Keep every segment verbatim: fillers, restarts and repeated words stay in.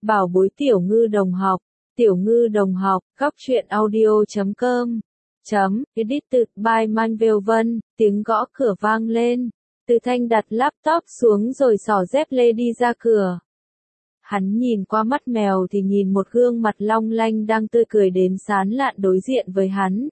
Bảo bối tiểu ngư đồng học, tiểu ngư đồng học, góc truyện audio chấm com, chấm, edit tự by Manvel Vân, tiếng gõ cửa vang lên. Từ Thanh đặt laptop xuống rồi xỏ dép lê đi ra cửa. Hắn nhìn qua mắt mèo thì nhìn một gương mặt long lanh đang tươi cười đến sán lạn đối diện với hắn.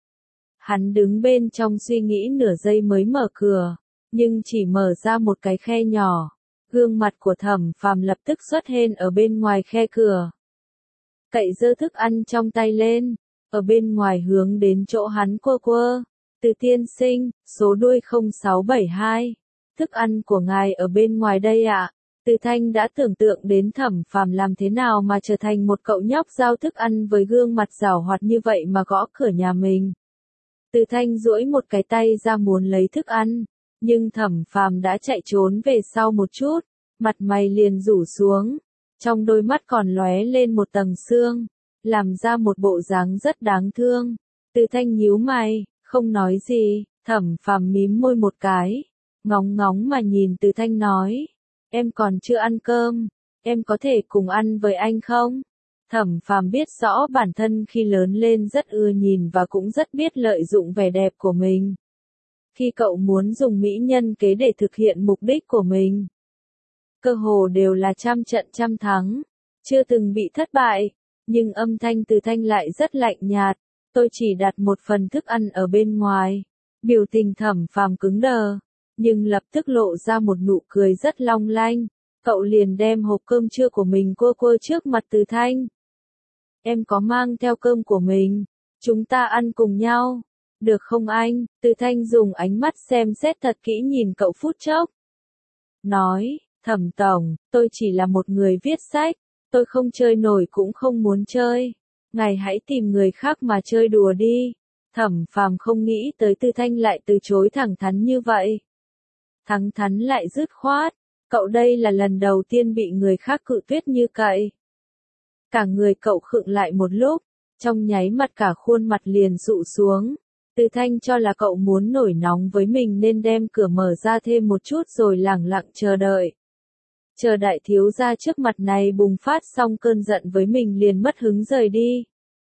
Hắn đứng bên trong suy nghĩ nửa giây mới mở cửa, nhưng chỉ mở ra một cái khe nhỏ. Gương mặt của Thẩm Phàm lập tức xuất hiện ở bên ngoài khe cửa. Cậy giơ thức ăn trong tay lên, ở bên ngoài hướng đến chỗ hắn quơ quơ. Từ tiên sinh, số đuôi không sáu bảy hai. Thức ăn của ngài ở bên ngoài đây ạ. À? Từ Thanh đã tưởng tượng đến Thẩm Phàm làm thế nào mà trở thành một cậu nhóc giao thức ăn với gương mặt giảo hoạt như vậy mà gõ cửa nhà mình. Từ Thanh duỗi một cái tay ra muốn lấy thức ăn, nhưng Thẩm Phàm đã chạy trốn về sau một chút, mặt mày liền rủ xuống, trong đôi mắt còn lóe lên một tầng sương, làm ra một bộ dáng rất đáng thương. Từ Thanh nhíu mày, không nói gì, Thẩm Phàm mím môi một cái, ngóng ngóng mà nhìn Từ Thanh nói, em còn chưa ăn cơm, em có thể cùng ăn với anh không? Thẩm Phàm biết rõ bản thân khi lớn lên rất ưa nhìn và cũng rất biết lợi dụng vẻ đẹp của mình. Khi cậu muốn dùng mỹ nhân kế để thực hiện mục đích của mình, cơ hồ đều là trăm trận trăm thắng, chưa từng bị thất bại, nhưng âm thanh Từ Thanh lại rất lạnh nhạt, tôi chỉ đặt một phần thức ăn ở bên ngoài. Biểu tình Thẩm Phàm cứng đờ, nhưng lập tức lộ ra một nụ cười rất long lanh, cậu liền đem hộp cơm trưa của mình quơ quơ trước mặt Từ Thanh. Em có mang theo cơm của mình, chúng ta ăn cùng nhau, được không anh? Từ Thanh dùng ánh mắt xem xét thật kỹ nhìn cậu phút chốc. Nói, Thẩm tổng, tôi chỉ là một người viết sách, tôi không chơi nổi cũng không muốn chơi. Ngài hãy tìm người khác mà chơi đùa đi. Thẩm Phàm không nghĩ tới Từ Thanh lại từ chối thẳng thắn như vậy. Thẳng thắn lại dứt khoát, cậu đây là lần đầu tiên bị người khác cự tuyệt như cậy. Cả người cậu khựng lại một lúc, trong nháy mắt cả khuôn mặt liền dụ xuống. Từ Thanh cho là cậu muốn nổi nóng với mình nên đem cửa mở ra thêm một chút rồi lẳng lặng chờ đợi. Chờ đại thiếu gia trước mặt này bùng phát xong cơn giận với mình liền mất hứng rời đi.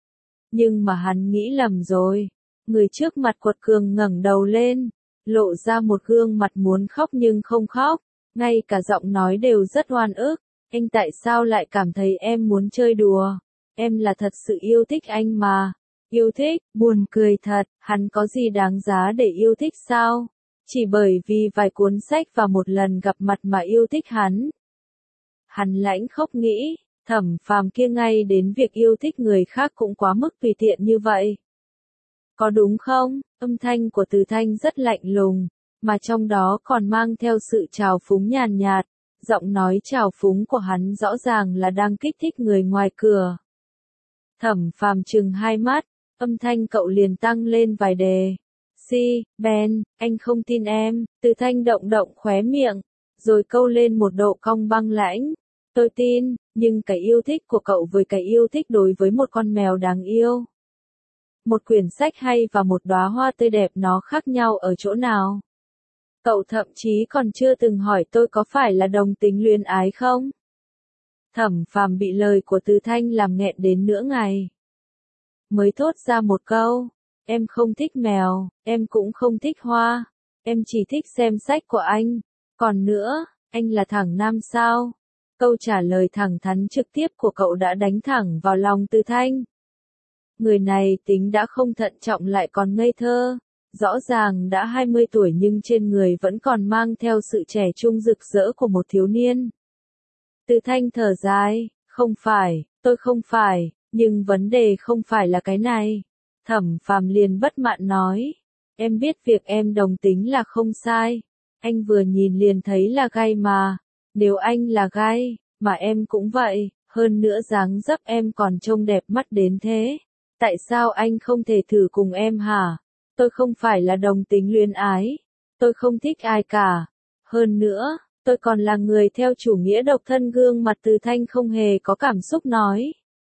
Nhưng mà hắn nghĩ lầm rồi, người trước mặt quật cường ngẩng đầu lên, lộ ra một gương mặt muốn khóc nhưng không khóc, ngay cả giọng nói đều rất oan ức. Anh tại sao lại cảm thấy em muốn chơi đùa? Em là thật sự yêu thích anh mà. Yêu thích, buồn cười thật, hắn có gì đáng giá để yêu thích sao? Chỉ bởi vì vài cuốn sách và một lần gặp mặt mà yêu thích hắn. Hắn lãnh khóc nghĩ, Thẩm Phàm kia ngay đến việc yêu thích người khác cũng quá mức tùy tiện như vậy. Có đúng không? Âm thanh của Từ Thanh rất lạnh lùng, mà trong đó còn mang theo sự trào phúng nhàn nhạt. Giọng nói trào phúng của hắn rõ ràng là đang kích thích người ngoài cửa. Thẩm Phàm trừng hai mắt, âm thanh cậu liền tăng lên vài đề. Si, Ben, anh không tin em. Từ Thanh động động khóe miệng, rồi câu lên một độ cong băng lãnh. Tôi tin, nhưng cái yêu thích của cậu với cái yêu thích đối với một con mèo đáng yêu, một quyển sách hay và một đóa hoa tươi đẹp nó khác nhau ở chỗ nào? Cậu thậm chí còn chưa từng hỏi tôi có phải là đồng tính luyến ái không? Thẩm Phàm bị lời của Từ Thanh làm nghẹn đến nửa ngày. Mới thốt ra một câu, em không thích mèo, em cũng không thích hoa, em chỉ thích xem sách của anh. Còn nữa, anh là thằng nam sao? Câu trả lời thẳng thắn trực tiếp của cậu đã đánh thẳng vào lòng Từ Thanh. Người này tính đã không thận trọng lại còn ngây thơ. Rõ ràng đã hai mươi tuổi nhưng trên người vẫn còn mang theo sự trẻ trung rực rỡ của một thiếu niên. Từ Thanh thở dài, không phải, tôi không phải, nhưng vấn đề không phải là cái này. Thẩm Phàm liền bất mãn nói, em biết việc em đồng tính là không sai, anh vừa nhìn liền thấy là gay mà, nếu anh là gay, mà em cũng vậy, hơn nữa dáng dấp em còn trông đẹp mắt đến thế, tại sao anh không thể thử cùng em hả? Tôi không phải là đồng tính luyến ái, tôi không thích ai cả. Hơn nữa, tôi còn là người theo chủ nghĩa độc thân. Gương mặt Từ Thanh không hề có cảm xúc nói.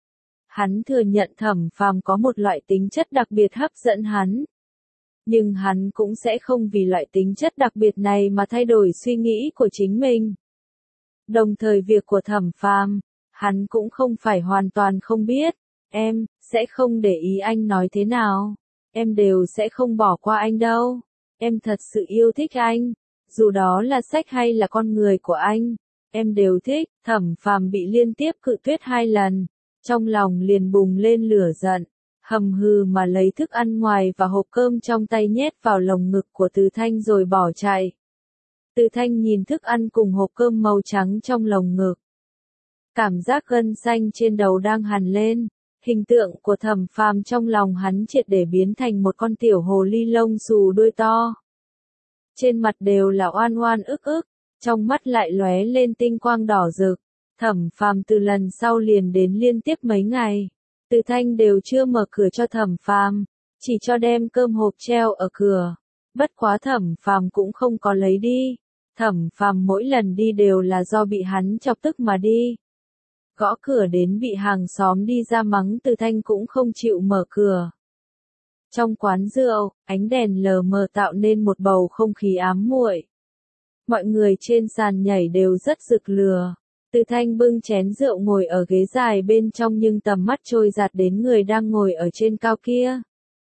Hắn thừa nhận Thẩm Phàm có một loại tính chất đặc biệt hấp dẫn hắn. Nhưng hắn cũng sẽ không vì loại tính chất đặc biệt này mà thay đổi suy nghĩ của chính mình. Đồng thời việc của Thẩm Phàm, Hắn cũng không phải hoàn toàn không biết. Em, sẽ không để ý anh nói thế nào. Em đều sẽ không bỏ qua anh đâu. Em thật sự yêu thích anh. Dù đó là sách hay là con người của anh. Em đều thích. Thẩm Phàm bị liên tiếp cự tuyệt hai lần. Trong lòng liền bùng lên lửa giận. Hầm hừ mà lấy thức ăn ngoài và hộp cơm trong tay nhét vào lồng ngực của Từ Thanh rồi bỏ chạy. Từ Thanh nhìn thức ăn cùng hộp cơm màu trắng trong lồng ngực. Cảm giác gân xanh trên đầu đang hằn lên. Hình tượng của Thẩm Phàm trong lòng hắn triệt để biến thành một con tiểu hồ ly lông xù đuôi to. Trên mặt đều là oan oan ức ức, trong mắt lại lóe lên tinh quang đỏ rực. Thẩm Phàm từ lần sau liền đến liên tiếp mấy ngày. Từ Thanh đều chưa mở cửa cho Thẩm Phàm, chỉ cho đem cơm hộp treo ở cửa. Bất quá Thẩm Phàm cũng không có lấy đi. Thẩm Phàm mỗi lần đi đều là do bị hắn chọc tức mà đi. Gõ cửa đến bị hàng xóm đi ra mắng, Từ Thanh cũng không chịu mở cửa. Trong quán rượu, ánh đèn lờ mờ tạo nên một bầu không khí ám muội. Mọi người trên sàn nhảy đều rất rực lửa. Từ Thanh bưng chén rượu ngồi ở ghế dài bên trong nhưng tầm mắt trôi dạt đến người đang ngồi ở trên cao kia.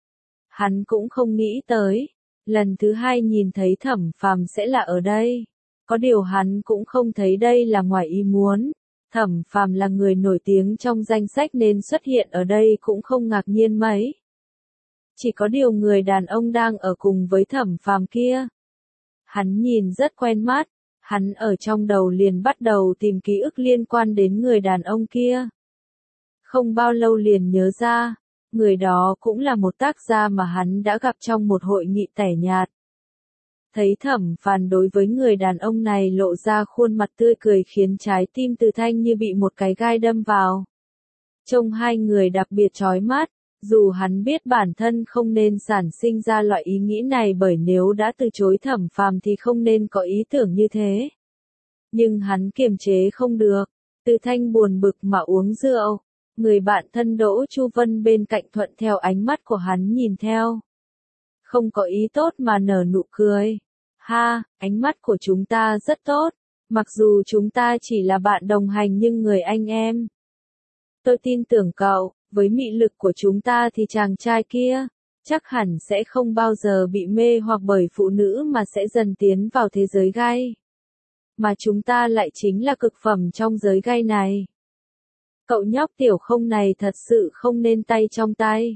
Hắn cũng không nghĩ tới, lần thứ hai nhìn thấy Thẩm Phàm sẽ là ở đây. Có điều hắn cũng không thấy đây là ngoài ý muốn. Thẩm Phàm là người nổi tiếng trong danh sách nên xuất hiện ở đây cũng không ngạc nhiên mấy. Chỉ có điều người đàn ông đang ở cùng với Thẩm Phàm kia. Hắn nhìn rất quen mắt, hắn ở trong đầu liền bắt đầu tìm ký ức liên quan đến người đàn ông kia. Không bao lâu liền nhớ ra, người đó cũng là một tác gia mà hắn đã gặp trong một hội nghị tẻ nhạt. Thấy Thẩm Phàm đối với người đàn ông này lộ ra khuôn mặt tươi cười khiến trái tim Từ Thanh như bị một cái gai đâm vào. Trông hai người đặc biệt chói mắt, dù hắn biết bản thân không nên sản sinh ra loại ý nghĩ này bởi nếu đã từ chối Thẩm Phàm thì không nên có ý tưởng như thế. Nhưng hắn kiềm chế không được, Từ Thanh buồn bực mà uống rượu. Người bạn thân Đỗ Chu Vân bên cạnh thuận theo ánh mắt của hắn nhìn theo. Không có ý tốt mà nở nụ cười. Ha, ánh mắt của chúng ta rất tốt. Mặc dù chúng ta chỉ là bạn đồng hành nhưng người anh em. Tôi tin tưởng cậu, với mị lực của chúng ta thì chàng trai kia, chắc hẳn sẽ không bao giờ bị mê hoặc bởi phụ nữ mà sẽ dần tiến vào thế giới gay. Mà chúng ta lại chính là cực phẩm trong giới gay này. Cậu nhóc tiểu không này thật sự không nên tay trong tay.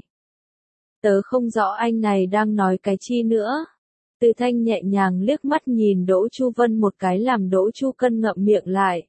Tớ không rõ anh này đang nói cái chi nữa. Từ Thanh nhẹ nhàng liếc mắt nhìn Đỗ Chu Vân một cái làm Đỗ Chu Cân ngậm miệng lại.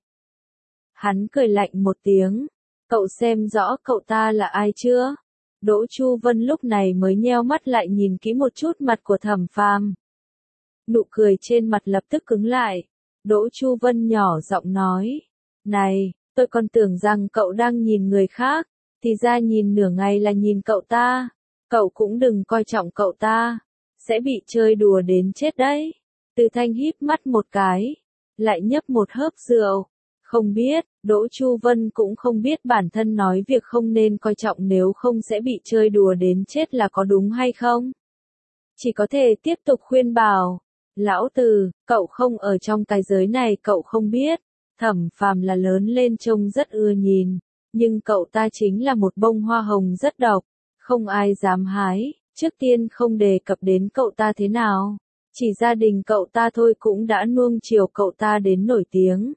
Hắn cười lạnh một tiếng. Cậu xem rõ cậu ta là ai chưa? Đỗ Chu Vân lúc này mới nheo mắt lại nhìn kỹ một chút mặt của Thẩm Phàm. Nụ cười trên mặt lập tức cứng lại. Đỗ Chu Vân nhỏ giọng nói. Này, tôi còn tưởng rằng cậu đang nhìn người khác, thì ra nhìn nửa ngày là nhìn cậu ta. Cậu cũng đừng coi trọng cậu ta, sẽ bị chơi đùa đến chết đấy. Từ Thanh híp mắt một cái, lại nhấp một hớp rượu. Không biết, Đỗ Chu Vân cũng không biết bản thân nói việc không nên coi trọng nếu không sẽ bị chơi đùa đến chết là có đúng hay không. Chỉ có thể tiếp tục khuyên bảo. Lão Từ, cậu không ở trong cái giới này cậu không biết. Thẩm Phàm là lớn lên trông rất ưa nhìn. Nhưng cậu ta chính là một bông hoa hồng rất độc. Không ai dám hái. Trước tiên không đề cập đến cậu ta thế nào. Chỉ gia đình cậu ta thôi cũng đã nuông chiều cậu ta đến nổi tiếng.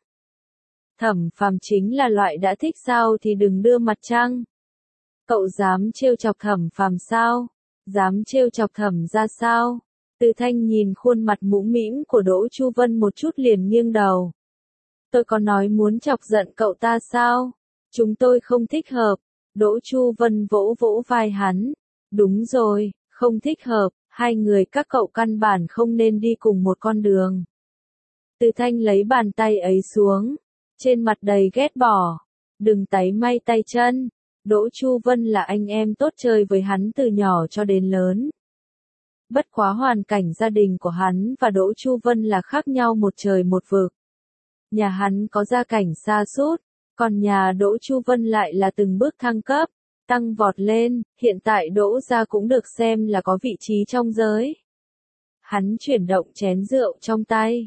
Thẩm Phàm chính là loại đã thích sao thì đừng đưa mặt trăng. Cậu dám trêu chọc Thẩm Phàm sao? Dám trêu chọc Thẩm ra sao? Từ Thanh nhìn khuôn mặt mũm mĩm của Đỗ Chu Vân một chút liền nghiêng đầu. Tôi có nói muốn chọc giận cậu ta sao? Chúng tôi không thích hợp. Đỗ Chu Vân vỗ vỗ vai hắn. Đúng rồi, không thích hợp, hai người các cậu căn bản không nên đi cùng một con đường. Từ Thanh lấy bàn tay ấy xuống. Trên mặt đầy ghét bỏ. Đừng táy may tay chân. Đỗ Chu Vân là anh em tốt chơi với hắn từ nhỏ cho đến lớn. Bất quá hoàn cảnh gia đình của hắn và Đỗ Chu Vân là khác nhau một trời một vực. Nhà hắn có gia cảnh sa sút, còn nhà Đỗ Chu Vân lại là từng bước thăng cấp, tăng vọt lên, hiện tại Đỗ gia cũng được xem là có vị trí trong giới. Hắn chuyển động chén rượu trong tay.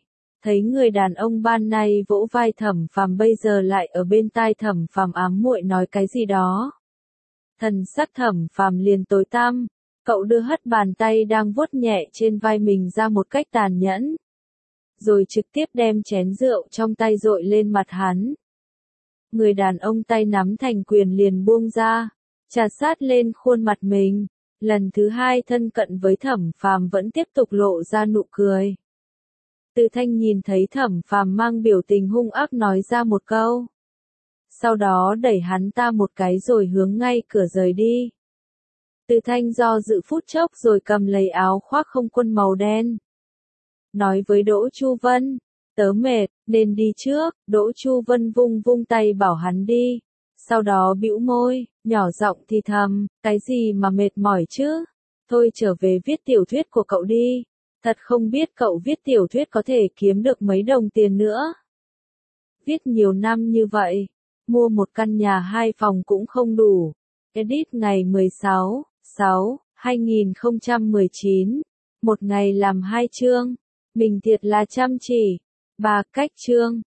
Thấy người đàn ông ban nay vỗ vai Thẩm Phàm bây giờ lại ở bên tai Thẩm Phàm ám muội nói cái gì đó. Thần sắc Thẩm Phàm liền tối tăm, cậu đưa hất bàn tay đang vuốt nhẹ trên vai mình ra một cách tàn nhẫn. Rồi trực tiếp đem chén rượu trong tay dội lên mặt hắn. Người đàn ông tay nắm thành quyền liền buông ra, chà sát lên khuôn mặt mình. Lần thứ hai thân cận với Thẩm Phàm vẫn tiếp tục lộ ra nụ cười. Từ Thanh nhìn thấy Thẩm Phàm mang biểu tình hung ác nói ra một câu. Sau đó đẩy hắn ta một cái rồi hướng ngay cửa rời đi. Từ Thanh do dự phút chốc rồi cầm lấy áo khoác không quân màu đen. Nói với Đỗ Chu Vân, tớ mệt, nên đi trước. Đỗ Chu Vân vung vung tay bảo hắn đi. Sau đó bĩu môi, nhỏ giọng thì thầm, cái gì mà mệt mỏi chứ? Thôi trở về viết tiểu thuyết của cậu đi. Thật không biết cậu viết tiểu thuyết có thể kiếm được mấy đồng tiền nữa. Viết nhiều năm như vậy, mua một căn nhà hai phòng cũng không đủ. Edit ngày mười sáu, sáu, hai nghìn không trăm mười chín. Một ngày làm hai chương. Mình thiệt là chăm chỉ. Ba cách chương.